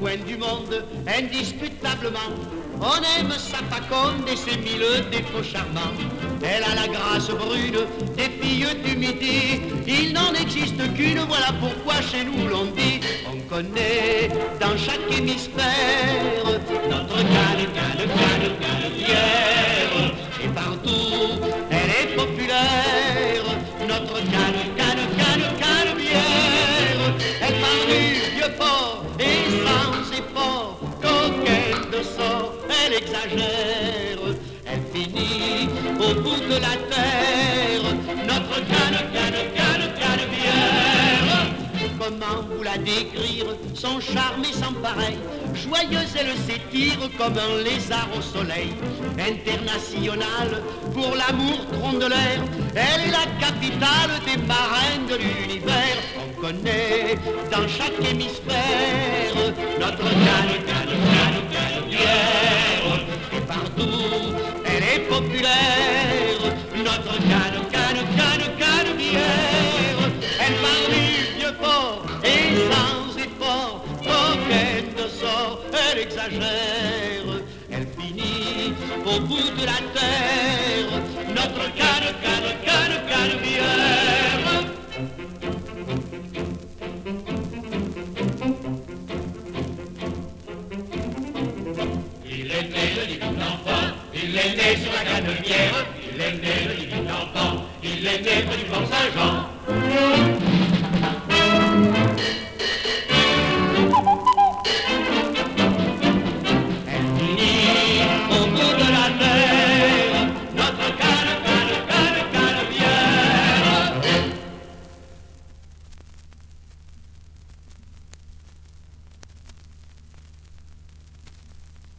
coin du monde, indiscutablement. On aime sa faconde et ses mille défauts charmants. Elle a la grâce brune des filles du midi. Il n'en existe qu'une, voilà pourquoi chez nous l'on dit. On connaît dans chaque hémisphère notre Canebière. Et partout, elle est populaire. Notre Canebière. Elle parle du vieux port et sans effort, coquette de sort, elle exagère. Elle finit au bout de la terre. Notre Canebière. Comment vous la décrire? Son charme est sans pareil. Joyeuse, elle s'étire comme un lézard au soleil. Internationale, pour l'amour tronc de l'air. Elle est la capitale des marins de l'univers. On connaît dans chaque hémisphère notre Canebière. Et partout, elle est populaire. Notre Canebière. Elle parle du vieux port et sans effort, coquette de sort, elle exagère. Elle finit au bout de la terre. Notre Canebière. Il est né le divin enfant, il est né sur la Canebière. Il est né le divin enfant, il est né près du Port Saint-Jean.